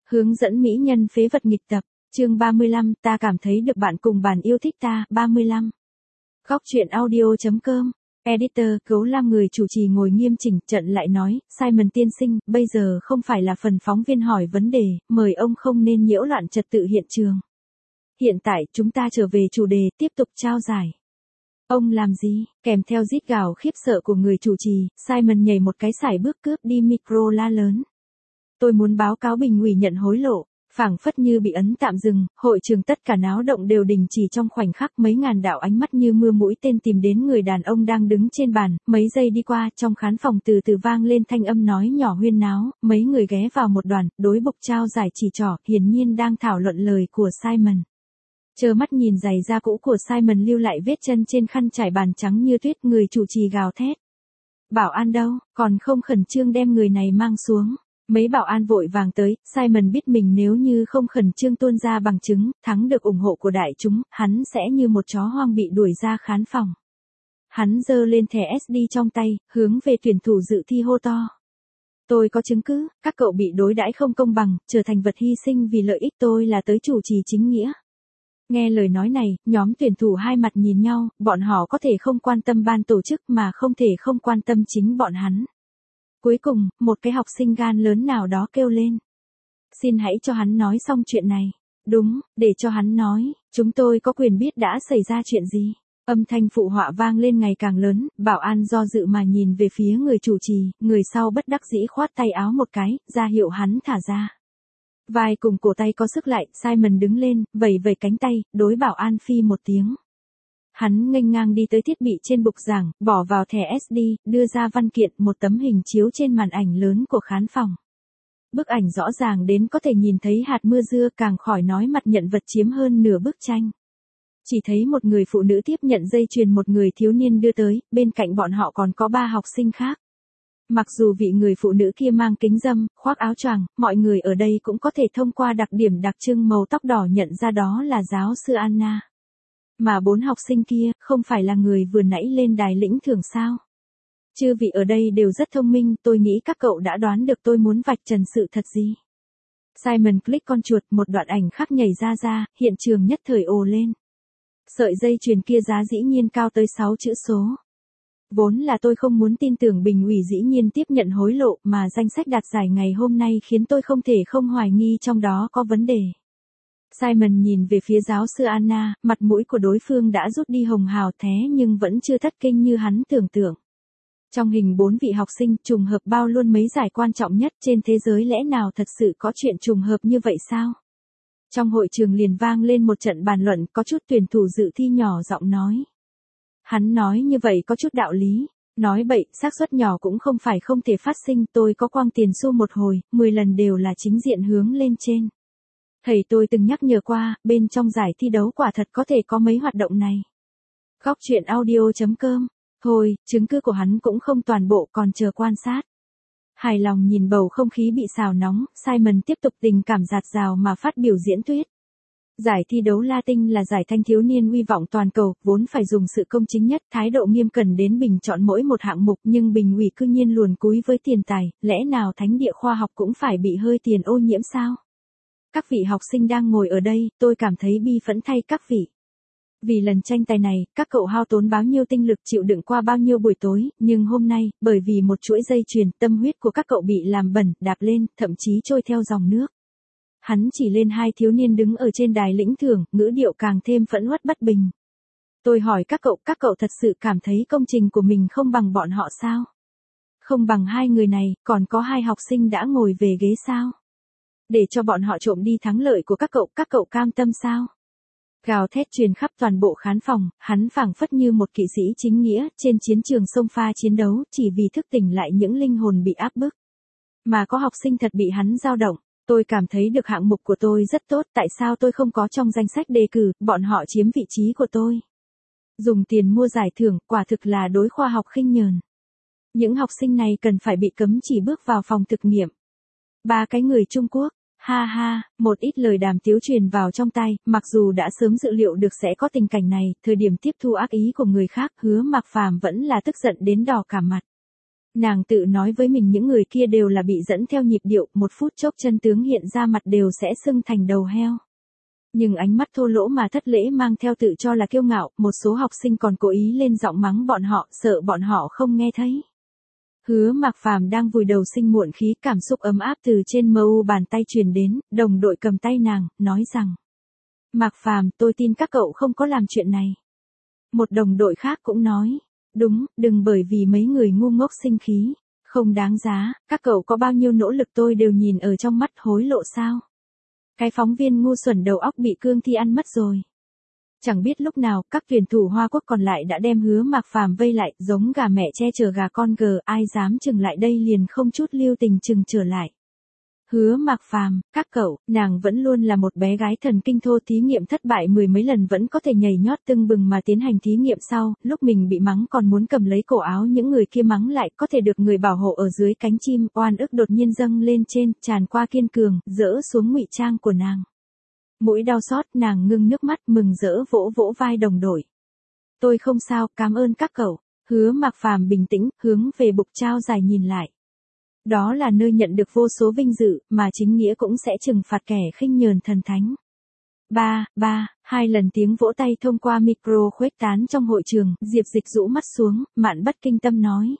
Hướng dẫn mỹ nhân phế vật nghịch tập, chương 35, ta cảm thấy được bạn cùng bàn yêu thích ta, 35. Góc truyện audio.com, editor, Cấu Lam người chủ trì ngồi nghiêm chỉnh, trận lại nói, Simon tiên sinh, bây giờ không phải là phần phóng viên hỏi vấn đề, mời ông không nên nhiễu loạn trật tự hiện trường. Hiện tại, chúng ta trở về chủ đề, tiếp tục trao giải. Ông làm gì? Kèm theo rít gào khiếp sợ của người chủ trì, Simon nhảy một cái sải bước cướp đi micro la lớn. Tôi muốn báo cáo Bình ủy nhận hối lộ. Phảng phất như bị ấn tạm dừng, hội trường tất cả náo động đều đình chỉ trong khoảnh khắc, mấy ngàn đạo ánh mắt như mưa mũi tên tìm đến người đàn ông đang đứng trên bàn, mấy giây đi qua, trong khán phòng từ từ vang lên thanh âm nói nhỏ huyên náo, mấy người ghé vào một đoàn, đối bục trao giải chỉ trỏ, hiển nhiên đang thảo luận lời của Simon. Trơ mắt nhìn giày da cũ của Simon lưu lại vết chân trên khăn trải bàn trắng như tuyết, người chủ trì gào thét. Bảo an đâu, còn không khẩn trương đem người này mang xuống. Mấy bảo an vội vàng tới, Simon biết mình nếu như không khẩn trương tuôn ra bằng chứng, thắng được ủng hộ của đại chúng, hắn sẽ như một chó hoang bị đuổi ra khán phòng. Hắn giơ lên thẻ SD trong tay, hướng về tuyển thủ dự thi hô to. Tôi có chứng cứ, các cậu bị đối đãi không công bằng, trở thành vật hy sinh vì lợi ích, tôi là tới chủ trì chính nghĩa. Nghe lời nói này, nhóm tuyển thủ hai mặt nhìn nhau, bọn họ có thể không quan tâm ban tổ chức mà không thể không quan tâm chính bọn hắn. Cuối cùng, một cái học sinh gan lớn nào đó kêu lên. Xin hãy cho hắn nói xong chuyện này. Đúng, để cho hắn nói, chúng tôi có quyền biết đã xảy ra chuyện gì. Âm thanh phụ họa vang lên ngày càng lớn, bảo an do dự mà nhìn về phía người chủ trì, người sau bất đắc dĩ khoát tay áo một cái, ra hiệu hắn thả ra. Vai cùng cổ tay có sức lại, Simon đứng lên, vẩy vẩy cánh tay, đối bảo an phi một tiếng. Hắn nghênh ngang đi tới thiết bị trên bục giảng, bỏ vào thẻ SD, đưa ra văn kiện, một tấm hình chiếu trên màn ảnh lớn của khán phòng. Bức ảnh rõ ràng đến có thể nhìn thấy hạt mưa dưa, càng khỏi nói mặt nhận vật chiếm hơn nửa bức tranh. Chỉ thấy một người phụ nữ tiếp nhận dây chuyền một người thiếu niên đưa tới, bên cạnh bọn họ còn có 3 học sinh khác. Mặc dù vị người phụ nữ kia mang kính râm, khoác áo choàng, mọi người ở đây cũng có thể thông qua đặc điểm đặc trưng màu tóc đỏ nhận ra đó là giáo sư Anna. Mà 4 học sinh kia, không phải là người vừa nãy lên đài lĩnh thưởng sao? Chư vị ở đây đều rất thông minh, tôi nghĩ các cậu đã đoán được tôi muốn vạch trần sự thật gì. Simon click con chuột, một đoạn ảnh khác nhảy ra, hiện trường nhất thời ồ lên. Sợi dây chuyền kia giá dĩ nhiên cao tới 6 chữ số. Vốn là tôi không muốn tin tưởng Bình ủy dĩ nhiên tiếp nhận hối lộ, mà danh sách đạt giải ngày hôm nay khiến tôi không thể không hoài nghi trong đó có vấn đề. Simon nhìn về phía giáo sư Anna, mặt mũi của đối phương đã rút đi hồng hào thế nhưng vẫn chưa thất kinh như hắn tưởng tượng. Trong hình 4 vị học sinh, trùng hợp bao luôn mấy giải quan trọng nhất trên thế giới, lẽ nào thật sự có chuyện trùng hợp như vậy sao? Trong hội trường liền vang lên một trận bàn luận, có chút tuyển thủ dự thi nhỏ giọng nói. Hắn nói như vậy có chút đạo lý, nói bậy, xác suất nhỏ cũng không phải không thể phát sinh, tôi có quăng tiền xu một hồi, 10 lần đều là chính diện hướng lên trên. Thầy tôi từng nhắc nhở qua, bên trong giải thi đấu quả thật có thể có mấy hoạt động này. Góc truyện audio.com, thôi, chứng cứ của hắn cũng không toàn bộ, còn chờ quan sát. Hài lòng nhìn bầu không khí bị xào nóng, Simon tiếp tục tình cảm dạt dào mà phát biểu diễn thuyết. Giải thi đấu Latin là giải thanh thiếu niên uy vọng toàn cầu, vốn phải dùng sự công chính nhất, thái độ nghiêm cẩn đến bình chọn mỗi một hạng mục, nhưng Bình ủy cư nhiên luồn cúi với tiền tài, lẽ nào thánh địa khoa học cũng phải bị hơi tiền ô nhiễm sao? Các vị học sinh đang ngồi ở đây, tôi cảm thấy bi phẫn thay các vị. Vì lần tranh tài này, các cậu hao tốn bao nhiêu tinh lực, chịu đựng qua bao nhiêu buổi tối, nhưng hôm nay, bởi vì một chuỗi dây chuyền, tâm huyết của các cậu bị làm bẩn, đạp lên, thậm chí trôi theo dòng nước. Hắn chỉ lên 2 thiếu niên đứng ở trên đài lĩnh thưởng, ngữ điệu càng thêm phẫn uất bất bình. Tôi hỏi các cậu thật sự cảm thấy công trình của mình không bằng bọn họ sao? Không bằng 2 người này, còn có 2 học sinh đã ngồi về ghế sao? Để cho bọn họ trộm đi thắng lợi của các cậu cam tâm sao? Gào thét truyền khắp toàn bộ khán phòng, hắn phảng phất như một kỵ sĩ chính nghĩa, trên chiến trường sông pha chiến đấu, chỉ vì thức tỉnh lại những linh hồn bị áp bức. Mà có học sinh thật bị hắn dao động. Tôi cảm thấy được hạng mục của tôi rất tốt, tại sao tôi không có trong danh sách đề cử, bọn họ chiếm vị trí của tôi. Dùng tiền mua giải thưởng, quả thực là đối khoa học khinh nhờn. Những học sinh này cần phải bị cấm chỉ bước vào phòng thực nghiệm. 3 cái người Trung Quốc, ha ha, một ít lời đàm tiếu truyền vào trong tai, mặc dù đã sớm dự liệu được sẽ có tình cảnh này, thời điểm tiếp thu ác ý của người khác, Hứa Mạc Phàm vẫn là tức giận đến đỏ cả mặt. Nàng tự nói với mình những người kia đều là bị dẫn theo nhịp điệu, một phút chốc chân tướng hiện ra mặt đều sẽ sưng thành đầu heo. Nhưng ánh mắt thô lỗ mà thất lễ mang theo tự cho là kiêu ngạo, một số học sinh còn cố ý lên giọng mắng bọn họ, sợ bọn họ không nghe thấy. Hứa Mạc Phàm đang vùi đầu sinh muộn khí, cảm xúc ấm áp từ trên mu bàn tay truyền đến, đồng đội cầm tay nàng, nói rằng: Mạc Phàm, tôi tin các cậu không có làm chuyện này. Một đồng đội khác cũng nói: Đúng, đừng bởi vì mấy người ngu ngốc sinh khí. Không đáng giá, các cậu có bao nhiêu nỗ lực tôi đều nhìn ở trong mắt, hối lộ sao? Cái phóng viên ngu xuẩn đầu óc bị cương thi ăn mất rồi. Chẳng biết lúc nào, các tuyển thủ Hoa Quốc còn lại đã đem Hứa Mạc Phàm vây lại, giống gà mẹ che chở gà con gờ, ai dám chừng lại đây liền không chút lưu tình chừng trở lại. Hứa Mạc Phàm, các cậu, nàng vẫn luôn là một bé gái thần kinh thô, thí nghiệm thất bại mười mấy lần vẫn có thể nhảy nhót tưng bừng mà tiến hành thí nghiệm sau, lúc mình bị mắng còn muốn cầm lấy cổ áo những người kia mắng lại, có thể được người bảo hộ ở dưới cánh chim, oan ức đột nhiên dâng lên trên, tràn qua kiên cường, dỡ xuống ngụy trang của nàng. Mũi đau xót, nàng ngưng nước mắt mừng rỡ vỗ vỗ vai đồng đội. Tôi không sao, cảm ơn các cậu. Hứa Mạc Phàm bình tĩnh, hướng về bục trao giải nhìn lại. Đó là nơi nhận được vô số vinh dự, mà chính nghĩa cũng sẽ trừng phạt kẻ khinh nhờn thần thánh. Hai lần tiếng vỗ tay thông qua micro khuếch tán trong hội trường, Diệp Dịch rũ mắt xuống, Mạn Bất Kinh Tâm nói.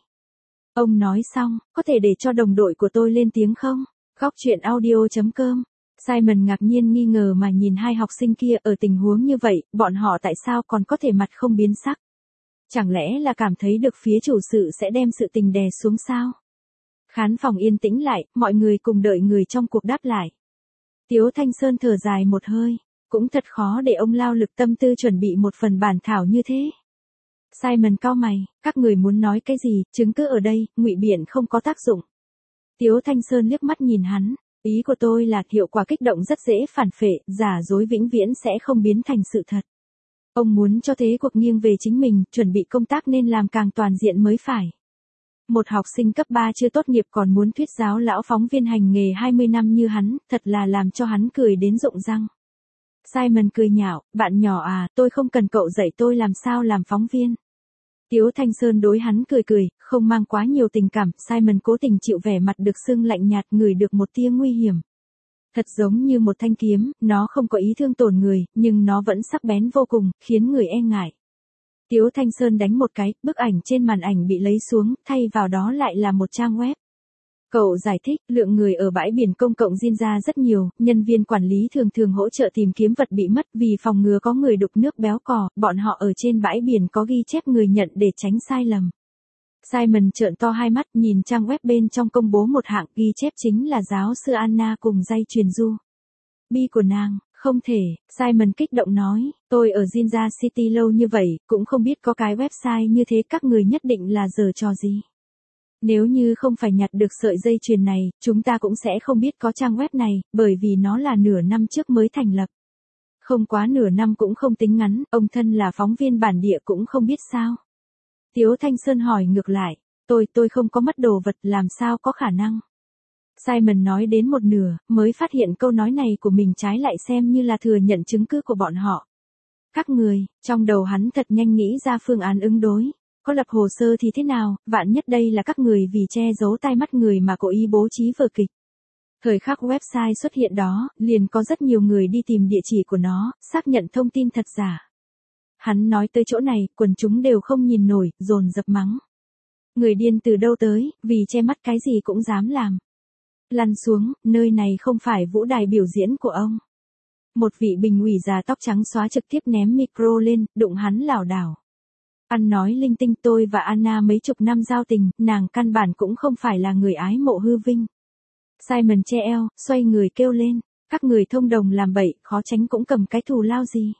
Ông nói xong, có thể để cho đồng đội của tôi lên tiếng không? Góc truyện audio.com. Simon ngạc nhiên nghi ngờ mà nhìn hai học sinh kia, ở tình huống như vậy, bọn họ tại sao còn có thể mặt không biến sắc? Chẳng lẽ là cảm thấy được phía chủ sự sẽ đem sự tình đè xuống sao? Khán phòng yên tĩnh lại, mọi người cùng đợi người trong cuộc đáp lại. Tiếu Thanh Sơn thở dài một hơi, cũng thật khó để ông lao lực tâm tư chuẩn bị một phần bản thảo như thế. Simon cau mày, các người muốn nói cái gì, chứng cứ ở đây, ngụy biện không có tác dụng. Tiếu Thanh Sơn liếc mắt nhìn hắn, ý của tôi là hiệu quả kích động rất dễ phản phệ, giả dối vĩnh viễn sẽ không biến thành sự thật. Ông muốn cho thế cuộc nghiêng về chính mình, chuẩn bị công tác nên làm càng toàn diện mới phải. Một học sinh cấp 3 chưa tốt nghiệp còn muốn thuyết giáo lão phóng viên hành nghề 20 năm như hắn, thật là làm cho hắn cười đến rụng răng. Simon cười nhạo, bạn nhỏ à, tôi không cần cậu dạy tôi làm sao làm phóng viên. Tiếu Thanh Sơn đối hắn cười cười, không mang quá nhiều tình cảm, Simon cố tình chịu vẻ mặt được sưng lạnh nhạt, ngửi được một tia nguy hiểm. Thật giống như một thanh kiếm, nó không có ý thương tổn người, nhưng nó vẫn sắc bén vô cùng, khiến người e ngại. Tiếu Thanh Sơn đánh một cái, bức ảnh trên màn ảnh bị lấy xuống, thay vào đó lại là một trang web. Cậu giải thích, lượng người ở bãi biển công cộng Jinja rất nhiều, nhân viên quản lý thường hỗ trợ tìm kiếm vật bị mất, vì phòng ngừa có người đục nước béo cò, bọn họ ở trên bãi biển có ghi chép người nhận để tránh sai lầm. Simon trợn to hai mắt, nhìn trang web bên trong công bố một hạng, ghi chép chính là giáo sư Anna cùng dây truyền du. Bi của nàng, không thể, Simon kích động nói, tôi ở Jinja City lâu như vậy, cũng không biết có cái website như thế, các người nhất định là giở trò gì. Nếu như không phải nhặt được sợi dây chuyền này, chúng ta cũng sẽ không biết có trang web này, bởi vì nó là nửa năm trước mới thành lập. Không quá nửa năm cũng không tính ngắn, ông thân là phóng viên bản địa cũng không biết sao. Tiếu Thanh Sơn hỏi ngược lại, tôi không có mất đồ vật, làm sao có khả năng. Simon nói đến một nửa, mới phát hiện câu nói này của mình trái lại xem như là thừa nhận chứng cứ của bọn họ. Các người, trong đầu hắn thật nhanh nghĩ ra phương án ứng đối. Có lập hồ sơ thì thế nào, vạn nhất đây là các người vì che giấu tai mắt người mà cố ý bố trí vở kịch. Thời khắc website xuất hiện đó, liền có rất nhiều người đi tìm địa chỉ của nó, xác nhận thông tin thật giả. Hắn nói tới chỗ này, quần chúng đều không nhìn nổi, dồn dập mắng. Người điên từ đâu tới, vì che mắt cái gì cũng dám làm. Lăn xuống, nơi này không phải vũ đài biểu diễn của ông. Một vị bình ủy già tóc trắng xóa trực tiếp ném micro lên, đụng hắn lảo đảo. Ăn nói linh tinh, tôi và Anna mấy chục năm giao tình, nàng căn bản cũng không phải là người ái mộ hư vinh. Simon che eo, xoay người kêu lên, các người thông đồng làm bậy, khó tránh cũng cầm cái thù lao gì.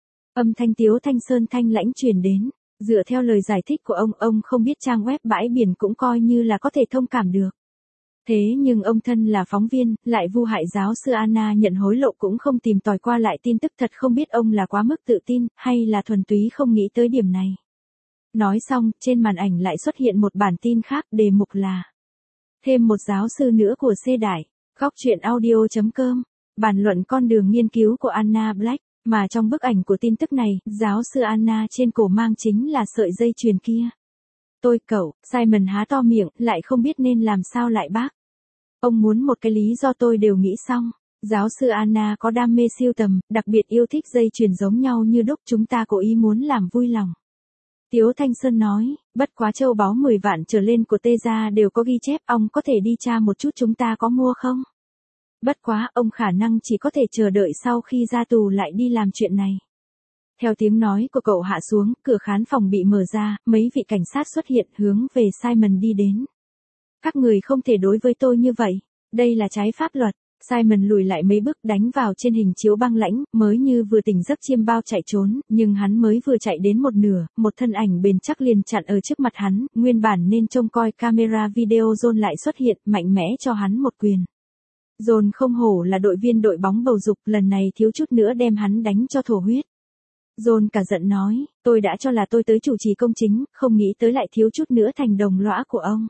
Âm thanh Tiếu Thanh Sơn thanh lãnh truyền đến, dựa theo lời giải thích của ông không biết trang web bãi biển cũng coi như là có thể thông cảm được. Thế nhưng ông thân là phóng viên, lại vu hại giáo sư Anna nhận hối lộ cũng không tìm tòi qua lại tin tức, thật không biết ông là quá mức tự tin, hay là thuần túy không nghĩ tới điểm này. Nói xong, trên màn ảnh lại xuất hiện một bản tin khác, đề mục là thêm một giáo sư nữa của C Đại. Góc truyện audio.com, bàn luận con đường nghiên cứu của Anna Black, mà trong bức ảnh của tin tức này, giáo sư Anna trên cổ mang chính là sợi dây chuyền kia. Cậu, Simon há to miệng, lại không biết nên làm sao lại bác. Ông muốn một cái lý do tôi đều nghĩ xong. Giáo sư Anna có đam mê sưu tầm, đặc biệt yêu thích dây chuyền giống nhau như đúc, chúng ta cố ý muốn làm vui lòng. Tiếu Thanh Sơn nói, bất quá châu báu 10 vạn trở lên của Tê gia đều có ghi chép, ông có thể đi tra một chút chúng ta có mua không? Bất quá, ông khả năng chỉ có thể chờ đợi sau khi ra tù lại đi làm chuyện này. Theo tiếng nói của cậu hạ xuống, cửa khán phòng bị mở ra, mấy vị cảnh sát xuất hiện hướng về Simon đi đến. Các người không thể đối với tôi như vậy, đây là trái pháp luật. Simon lùi lại mấy bước đánh vào trên hình chiếu băng lãnh, mới như vừa tỉnh giấc chiêm bao chạy trốn, nhưng hắn mới vừa chạy đến một nửa, một thân ảnh bền chắc liền chặn ở trước mặt hắn, nguyên bản nên trông coi camera video John lại xuất hiện, mạnh mẽ cho hắn một quyền. John không hổ là đội viên đội bóng bầu dục, lần này thiếu chút nữa đem hắn đánh cho thổ huyết. John cả giận nói, tôi đã cho là tôi tới chủ trì công chính, không nghĩ tới lại thiếu chút nữa thành đồng lõa của ông.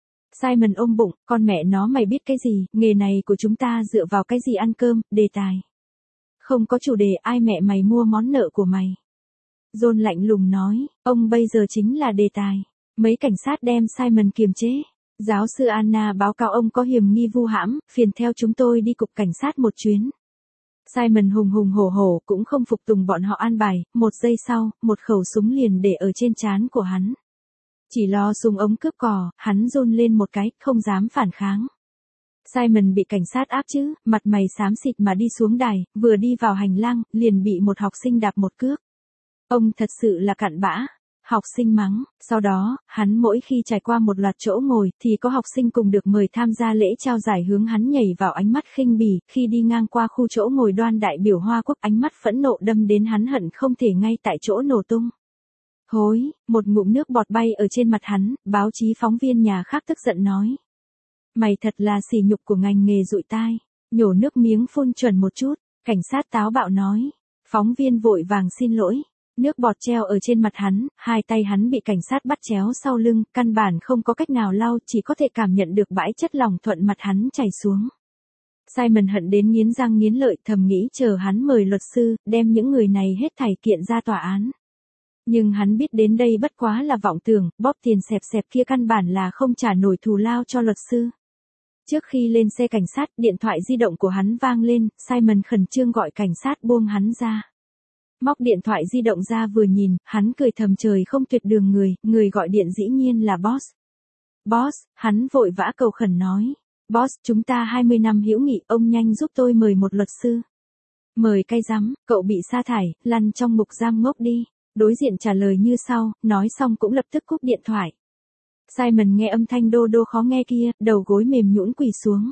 Simon ôm bụng, con mẹ nó mày biết cái gì, nghề này của chúng ta dựa vào cái gì ăn cơm, đề tài. Không có chủ đề, ai mẹ mày mua món nợ của mày. John lạnh lùng nói, ông bây giờ chính là đề tài. Mấy cảnh sát đem Simon kiềm chế. Giáo sư Anna báo cáo ông có hiểm nghi vu hãm, phiền theo chúng tôi đi cục cảnh sát một chuyến. Simon hùng hùng hổ hổ cũng không phục tùng bọn họ an bài, một giây sau, một khẩu súng liền để ở trên trán của hắn. Chỉ lo súng ống cướp cò, hắn run lên một cái, không dám phản kháng. Simon bị cảnh sát áp chứ, mặt mày xám xịt mà đi xuống đài, vừa đi vào hành lang, liền bị một học sinh đạp một cước. Ông thật sự là cặn bã. Học sinh mắng, sau đó, hắn mỗi khi trải qua một loạt chỗ ngồi, thì có học sinh cùng được mời tham gia lễ trao giải hướng hắn nhảy vào ánh mắt khinh bỉ, khi đi ngang qua khu chỗ ngồi đoan đại biểu Hoa Quốc ánh mắt phẫn nộ đâm đến hắn hận không thể ngay tại chỗ nổ tung. Hối, một ngụm nước bọt bay ở trên mặt hắn, báo chí phóng viên nhà khác tức giận nói. Mày thật là sỉ nhục của ngành nghề dụi tai, nhổ nước miếng phun chuẩn một chút, cảnh sát táo bạo nói. Phóng viên vội vàng xin lỗi. Nước bọt treo ở trên mặt hắn, hai tay hắn bị cảnh sát bắt chéo sau lưng, căn bản không có cách nào lau, chỉ có thể cảm nhận được bãi chất lỏng thuận mặt hắn chảy xuống. Simon hận đến nghiến răng nghiến lợi, thầm nghĩ chờ hắn mời luật sư, đem những người này hết thảy kiện ra tòa án. Nhưng hắn biết đến đây bất quá là vọng tưởng, bóp tiền xẹp xẹp kia căn bản là không trả nổi thù lao cho luật sư. Trước khi lên xe cảnh sát, điện thoại di động của hắn vang lên, Simon khẩn trương gọi cảnh sát buông hắn ra. Móc điện thoại di động ra vừa nhìn, hắn cười thầm trời không tuyệt đường người gọi điện dĩ nhiên là Boss. Boss, hắn vội vã cầu khẩn nói. Boss, chúng ta 20 năm hữu nghị, ông nhanh giúp tôi mời một luật sư. Mời cái rắm, cậu bị sa thải, lăn trong ngục giam ngốc đi. Đối diện trả lời như sau, nói xong cũng lập tức cúp điện thoại. Simon nghe âm thanh đô đô khó nghe kia, đầu gối mềm nhũn quỳ xuống.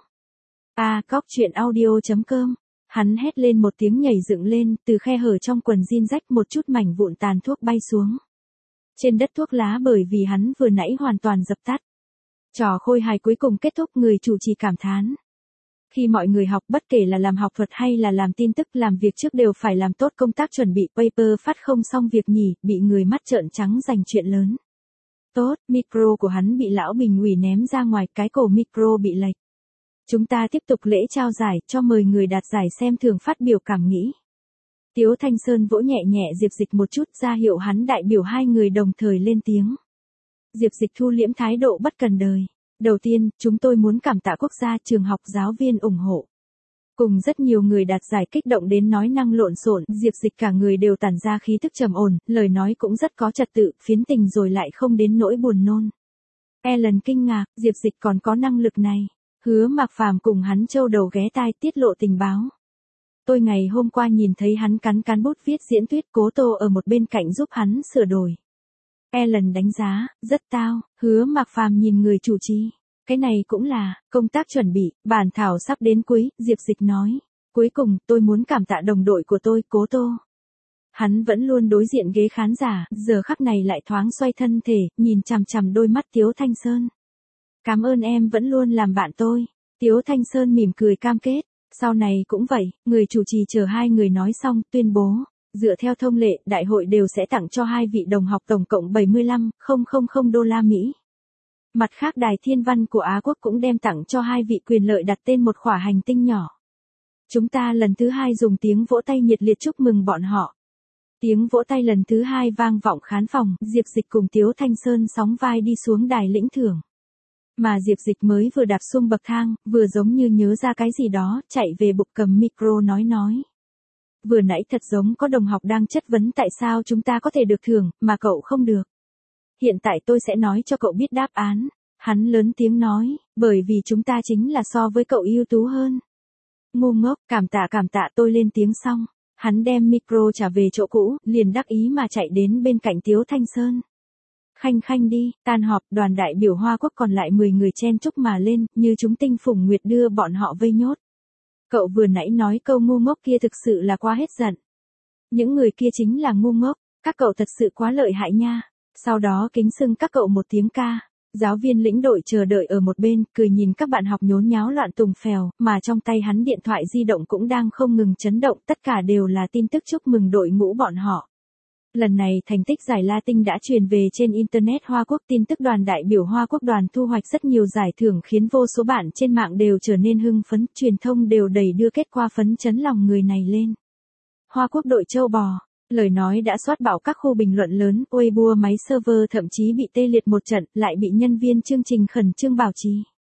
Cóc.audio.com. Hắn hét lên một tiếng nhảy dựng lên, từ khe hở trong quần jean rách một chút mảnh vụn tàn thuốc bay xuống. Trên đất thuốc lá bởi vì hắn vừa nãy hoàn toàn dập tắt. Trò khôi hài cuối cùng kết thúc, người chủ trì cảm thán. Khi mọi người học, bất kể là làm học thuật hay là làm tin tức, làm việc trước đều phải làm tốt công tác chuẩn bị, paper phát không xong việc nhỉ, bị người mắt trợn trắng giành chuyện lớn. Tốt, micro của hắn bị lão bình ủy ném ra ngoài, cái cổ micro bị lệch. Chúng ta tiếp tục lễ trao giải, cho mời người đạt giải xem thường phát biểu cảm nghĩ. Tiếu Thanh Sơn vỗ nhẹ nhẹ Diệp Dịch một chút, ra hiệu hắn đại biểu hai người đồng thời lên tiếng. Diệp Dịch thu liễm thái độ bất cần đời. Đầu tiên, chúng tôi muốn cảm tạ quốc gia, trường học, giáo viên ủng hộ. Cùng rất nhiều người đạt giải kích động đến nói năng lộn xộn, Diệp Dịch cả người đều tản ra khí tức trầm ổn, lời nói cũng rất có trật tự, phiến tình rồi lại không đến nỗi buồn nôn. Ellen kinh ngạc, Diệp Dịch còn có năng lực này. Hứa Mạc Phàm cùng hắn châu đầu ghé tai tiết lộ tình báo. Tôi ngày hôm qua nhìn thấy hắn cắn bút viết diễn thuyết, Cố Tô ở một bên cạnh giúp hắn sửa đổi. Ellen đánh giá, rất tao, Hứa Mạc Phàm nhìn người chủ trì. Cái này cũng là, công tác chuẩn bị, bản thảo sắp đến cuối, Diệp Dịch nói. Cuối cùng, tôi muốn cảm tạ đồng đội của tôi, Cố Tô. Hắn vẫn luôn đối diện ghế khán giả, giờ khắc này lại thoáng xoay thân thể, nhìn chằm chằm đôi mắt Tiếu Thanh Sơn. Cảm ơn em vẫn luôn làm bạn tôi. Tiếu Thanh Sơn mỉm cười cam kết. Sau này cũng vậy, người chủ trì chờ hai người nói xong, tuyên bố. Dựa theo thông lệ, đại hội đều sẽ tặng cho hai vị đồng học tổng cộng 75.000 đô la Mỹ. Mặt khác Đài Thiên Văn của Á Quốc cũng đem tặng cho hai vị quyền lợi đặt tên một khỏa hành tinh nhỏ. Chúng ta lần thứ hai dùng tiếng vỗ tay nhiệt liệt chúc mừng bọn họ. Tiếng vỗ tay lần thứ 2 vang vọng khán phòng, Diệp Dịch cùng Tiếu Thanh Sơn sóng vai đi xuống đài lĩnh thưởng. Mà Diệp Dịch mới vừa đạp xuống bậc thang, vừa giống như nhớ ra cái gì đó, chạy về bục cầm micro nói. Vừa nãy thật giống có đồng học đang chất vấn tại sao chúng ta có thể được thưởng, mà cậu không được. Hiện tại tôi sẽ nói cho cậu biết đáp án. Hắn lớn tiếng nói, bởi vì chúng ta chính là so với cậu ưu tú hơn. Ngu ngốc, cảm tạ tôi lên tiếng xong. Hắn đem micro trả về chỗ cũ, liền đắc ý mà chạy đến bên cạnh Tiếu Thanh Sơn. Khanh đi, tan họp, đoàn đại biểu Hoa Quốc còn lại 10 người chen chúc mà lên, như chúng tinh phùng nguyệt đưa bọn họ vây nhốt. Cậu vừa nãy nói câu ngu ngốc kia thực sự là quá hết giận. Những người kia chính là ngu ngốc, các cậu thật sự quá lợi hại nha. Sau đó kính xưng các cậu một tiếng ca. Giáo viên lĩnh đội chờ đợi ở một bên, cười nhìn các bạn học nhốn nháo loạn tùng phèo, mà trong tay hắn điện thoại di động cũng đang không ngừng chấn động, tất cả đều là tin tức chúc mừng đội ngũ bọn họ. Lần này thành tích giải Latin đã truyền về trên Internet Hoa Quốc, tin tức đoàn đại biểu Hoa Quốc đoàn thu hoạch rất nhiều giải thưởng khiến vô số bạn trên mạng đều trở nên hưng phấn, truyền thông đều đầy đưa kết quả phấn chấn lòng người này lên. Hoa Quốc đội châu bò. Lời nói đã soát bão các khu bình luận lớn, Weibo máy server thậm chí bị tê liệt một trận, lại bị nhân viên chương trình khẩn trương bảo trì.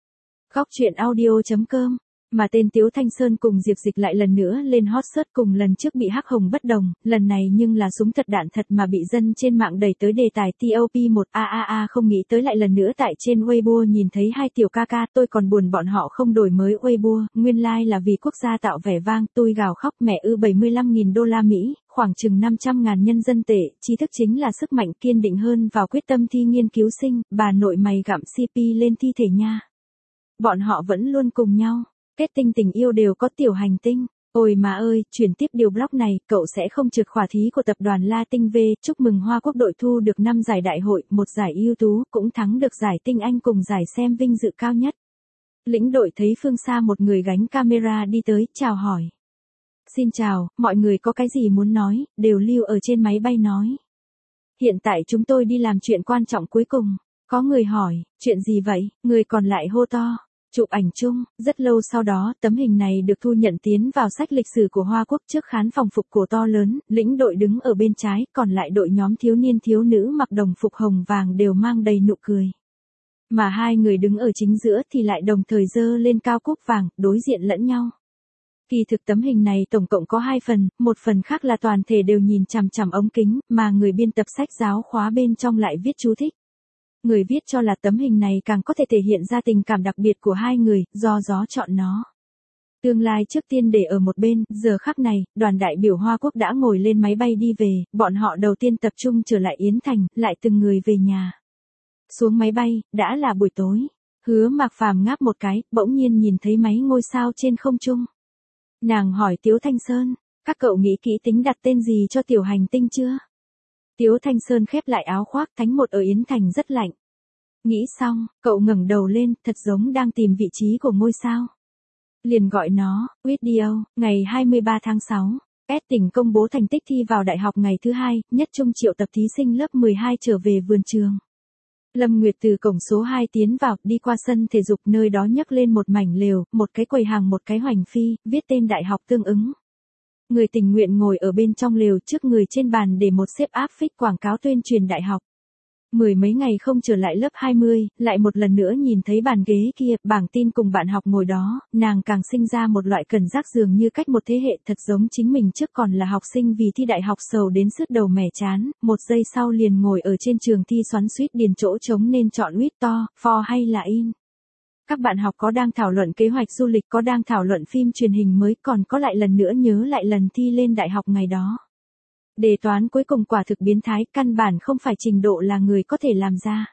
Góc truyện audio.com. Mà tên Tiếu Thanh Sơn cùng Diệp Dịch lại lần nữa lên hot search, cùng lần trước bị hắc hồng bất đồng, lần này nhưng là súng thật đạn thật mà bị dân trên mạng đẩy tới đề tài TOP1 không nghĩ tới lại lần nữa tại trên Weibo nhìn thấy hai tiểu ca ca, tôi còn buồn bọn họ không đổi mới Weibo, nguyên lai là vì quốc gia tạo vẻ vang, tôi gào khóc mẹ ư 75.000 đô la Mỹ, khoảng chừng 500.000 nhân dân tệ, tri thức chính là sức mạnh kiên định hơn vào quyết tâm thi nghiên cứu sinh, bà nội mày gặm CP lên thi thể nha. Bọn họ vẫn luôn cùng nhau. Kết tinh tình yêu đều có tiểu hành tinh. Ôi mà ơi, chuyển tiếp điều blog này, cậu sẽ không trượt khảo thí của tập đoàn Latin V. Chúc mừng Hoa Quốc đội thu được 5 giải đại hội, 1 giải ưu tú, cũng thắng được giải tinh anh cùng giải xem vinh dự cao nhất. Lĩnh đội thấy phương xa một người gánh camera đi tới, chào hỏi. Xin chào, mọi người có cái gì muốn nói, đều lưu ở trên máy bay nói. Hiện tại chúng tôi đi làm chuyện quan trọng cuối cùng. Có người hỏi, chuyện gì vậy, người còn lại hô to. Chụp ảnh chung, rất lâu sau đó, tấm hình này được thu nhận tiến vào sách lịch sử của Hoa Quốc trước khán phòng phục cổ to lớn, lĩnh đội đứng ở bên trái, còn lại đội nhóm thiếu niên thiếu nữ mặc đồng phục hồng vàng đều mang đầy nụ cười. Mà hai người đứng ở chính giữa thì lại đồng thời giơ lên cao cúp vàng, đối diện lẫn nhau. Kỳ thực tấm hình này tổng cộng có 2 phần, một phần khác là toàn thể đều nhìn chằm chằm ống kính, mà người biên tập sách giáo khóa bên trong lại viết chú thích. Người viết cho là tấm hình này càng có thể thể hiện ra tình cảm đặc biệt của hai người, do gió chọn nó. Tương lai trước tiên để ở một bên, giờ khắc này, đoàn đại biểu Hoa Quốc đã ngồi lên máy bay đi về, bọn họ đầu tiên tập trung trở lại Yến Thành, lại từng người về nhà. Xuống máy bay, đã là buổi tối. Hứa Mạc Phàm ngáp một cái, bỗng nhiên nhìn thấy mấy ngôi sao trên không trung. Nàng hỏi Tiếu Thanh Sơn, các cậu nghĩ kỹ tính đặt tên gì cho tiểu hành tinh chưa? Tiếu Thanh Sơn khép lại áo khoác, tháng 1 ở Yến Thành rất lạnh. Nghĩ xong, cậu ngẩng đầu lên, thật giống đang tìm vị trí của ngôi sao. Liền gọi nó, Video, ngày 23 tháng 6. S tỉnh công bố thành tích thi vào đại học ngày thứ 2, nhất trung triệu tập thí sinh lớp 12 trở về vườn trường. Lâm Nguyệt từ cổng số 2 tiến vào, đi qua sân thể dục, nơi đó nhấc lên một mảnh lều, một cái quầy hàng, một cái hoành phi, viết tên đại học tương ứng. Người tình nguyện ngồi ở bên trong lều, trước người trên bàn để một xếp áp phích quảng cáo tuyên truyền đại học. 10 mấy ngày không trở lại lớp 20, lại một lần nữa nhìn thấy bàn ghế kia, bảng tin cùng bạn học ngồi đó, nàng càng sinh ra một loại cảm giác dường như cách một thế hệ, thật giống chính mình trước còn là học sinh vì thi đại học sầu đến sứt đầu mẻ chán, một giây sau liền ngồi ở trên trường thi xoắn xuýt điền chỗ trống nên chọn Wit to, for hay là in. Các bạn học có đang thảo luận kế hoạch du lịch, có đang thảo luận phim truyền hình mới, còn có lại lần nữa nhớ lại lần thi lên đại học ngày đó. Đề toán cuối cùng quả thực biến thái, căn bản không phải trình độ là người có thể làm ra.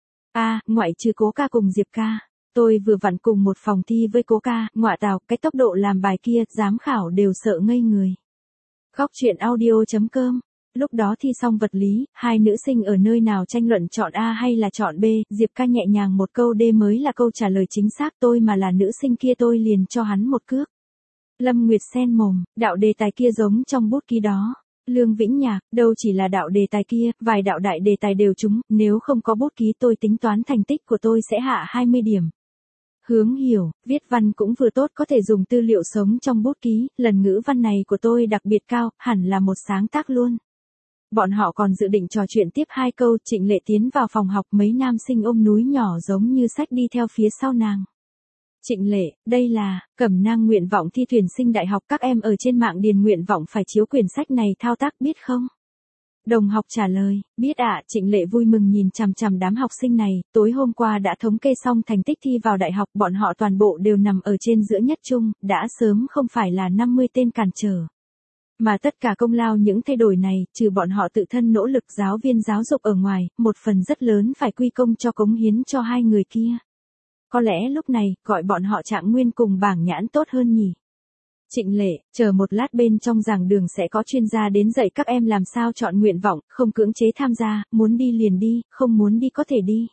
Ngoại trừ Cố ca cùng Diệp ca. Tôi vừa vặn cùng một phòng thi với Cố ca, ngọa tào, cái tốc độ làm bài kia, giám khảo đều sợ ngây người. Góc truyện audio.com. Lúc đó thi xong vật lý, hai nữ sinh ở nơi nào tranh luận chọn A hay là chọn B, Diệp ca nhẹ nhàng một câu D mới là câu trả lời chính xác, tôi mà là nữ sinh kia tôi liền cho hắn một cước. Lâm Nguyệt sen mồm, đạo đề tài kia giống trong bút ký đó. Lương Vĩnh Nhạc, đâu chỉ là đạo đề tài kia, vài đạo đại đề tài đều trúng, nếu không có bút ký tôi tính toán thành tích của tôi sẽ hạ 20 điểm. Hướng Hiểu, viết văn cũng vừa tốt, có thể dùng tư liệu sống trong bút ký, lần ngữ văn này của tôi đặc biệt cao, hẳn là một sáng tác luôn. Bọn họ còn dự định trò chuyện tiếp 2 câu, Trịnh Lệ tiến vào phòng học, mấy nam sinh ôm núi nhỏ giống như sách đi theo phía sau nàng. Trịnh Lệ, đây là cẩm nang nguyện vọng thi tuyển sinh đại học, các em ở trên mạng điền nguyện vọng phải chiếu quyển sách này thao tác biết không? Đồng học trả lời, biết ạ. Trịnh Lệ vui mừng nhìn chằm chằm đám học sinh này, tối hôm qua đã thống kê xong thành tích thi vào đại học, bọn họ toàn bộ đều nằm ở trên giữa nhất trung, đã sớm không phải là 50 tên cản trở. Mà tất cả công lao những thay đổi này, trừ bọn họ tự thân nỗ lực giáo viên giáo dục ở ngoài, một phần rất lớn phải quy công cho cống hiến cho 2 người kia. Có lẽ lúc này, gọi bọn họ Trạng Nguyên cùng Bảng Nhãn tốt hơn nhỉ. Trịnh Lệ, chờ một lát bên trong giảng đường sẽ có chuyên gia đến dạy các em làm sao chọn nguyện vọng, không cưỡng chế tham gia, muốn đi liền đi, không muốn đi có thể đi.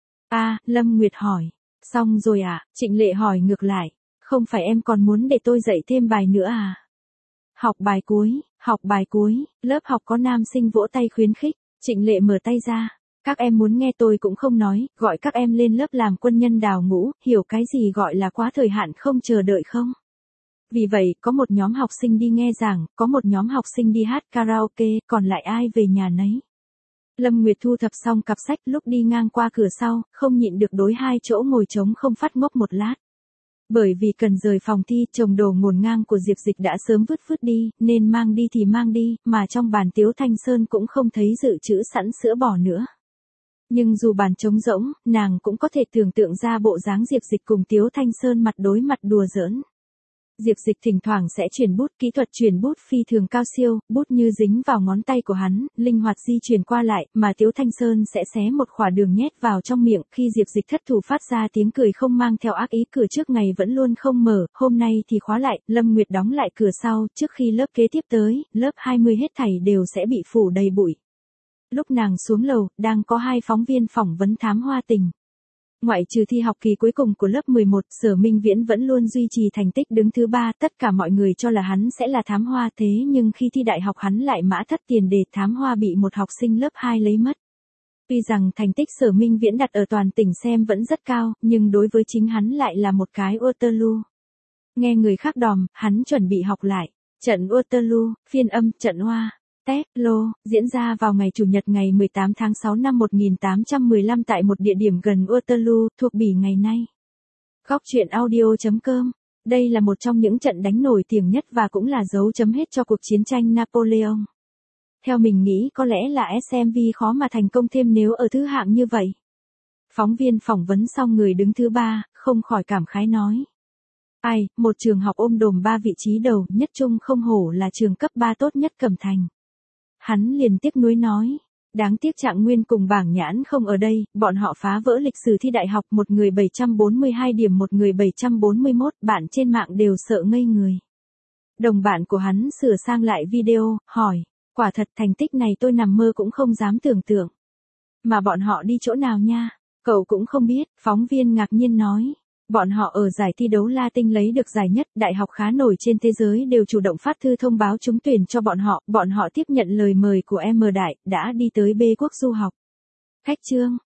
Lâm Nguyệt hỏi. Xong rồi à? Trịnh Lệ hỏi ngược lại. Không phải em còn muốn để tôi dạy thêm bài nữa à? Học bài cuối, lớp học có nam sinh vỗ tay khuyến khích. Trịnh Lệ mở tay ra. Các em muốn nghe tôi cũng không nói, gọi các em lên lớp làm quân nhân đào ngũ, hiểu cái gì gọi là quá thời hạn không chờ đợi không? Vì vậy, có một nhóm học sinh đi nghe giảng, có một nhóm học sinh đi hát karaoke, còn lại ai về nhà nấy. Lâm Nguyệt thu thập xong cặp sách, lúc đi ngang qua cửa sau, không nhịn được đối 2 chỗ ngồi trống không phát ngốc một lát. Bởi vì cần rời phòng thi, chồng đồ ngổn ngang của Diệp Dịch đã sớm vứt đi, nên mang đi thì mang đi, mà trong bàn Tiếu Thanh Sơn cũng không thấy dự trữ sẵn sữa bò nữa. Nhưng dù bàn trống rỗng, nàng cũng có thể tưởng tượng ra bộ dáng Diệp Dịch cùng Tiếu Thanh Sơn mặt đối mặt đùa giỡn. Diệp Dịch thỉnh thoảng sẽ chuyển bút, kỹ thuật chuyển bút phi thường cao siêu, bút như dính vào ngón tay của hắn, linh hoạt di chuyển qua lại, mà Tiếu Thanh Sơn sẽ xé một khỏa đường nhét vào trong miệng, khi Diệp Dịch thất thủ phát ra tiếng cười không mang theo ác ý, cửa trước ngày vẫn luôn không mở, hôm nay thì khóa lại, Lâm Nguyệt đóng lại cửa sau, trước khi lớp kế tiếp tới, lớp 20 hết thảy đều sẽ bị phủ đầy bụi. Lúc nàng xuống lầu, đang có 2 phóng viên phỏng vấn Thám Hoa Tình. Ngoại trừ thi học kỳ cuối cùng của lớp 11, Sở Minh Viễn vẫn luôn duy trì thành tích đứng thứ 3, tất cả mọi người cho là hắn sẽ là Thám Hoa, thế nhưng khi thi đại học hắn lại mã thất tiền đề, Thám Hoa bị một học sinh lớp 2 lấy mất. Tuy rằng thành tích Sở Minh Viễn đặt ở toàn tỉnh xem vẫn rất cao, nhưng đối với chính hắn lại là một cái Waterloo. Nghe người khác đòm, hắn chuẩn bị học lại. Trận Waterloo, phiên âm, trận Hoa. Lô, diễn ra vào ngày Chủ nhật ngày 18 tháng 6 năm 1815 tại một địa điểm gần Waterloo, thuộc Bỉ ngày nay. Góc truyện audio.com. Đây là một trong những trận đánh nổi tiếng nhất và cũng là dấu chấm hết cho cuộc chiến tranh Napoleon. Theo mình nghĩ có lẽ là SMV khó mà thành công thêm nếu ở thứ hạng như vậy. Phóng viên phỏng vấn xong người đứng thứ 3, không khỏi cảm khái nói. Một trường học ôm đồm 3 vị trí đầu, nhất trung không hổ là trường cấp 3 tốt nhất Cẩm Thành. Hắn liền tiếc nuối nói, đáng tiếc Trạng Nguyên cùng Bảng Nhãn không ở đây, bọn họ phá vỡ lịch sử thi đại học, một người 742 điểm, một người 741, bạn trên mạng đều sợ ngây người. Đồng bạn của hắn sửa sang lại video, hỏi, quả thật thành tích này tôi nằm mơ cũng không dám tưởng tượng. Mà bọn họ đi chỗ nào nha? Cậu cũng không biết, phóng viên ngạc nhiên nói. Bọn họ ở giải thi đấu Latin lấy được giải nhất, đại học khá nổi trên thế giới đều chủ động phát thư thông báo trúng tuyển cho bọn họ tiếp nhận lời mời của M Đại, đã đi tới B quốc du học. Khách trương,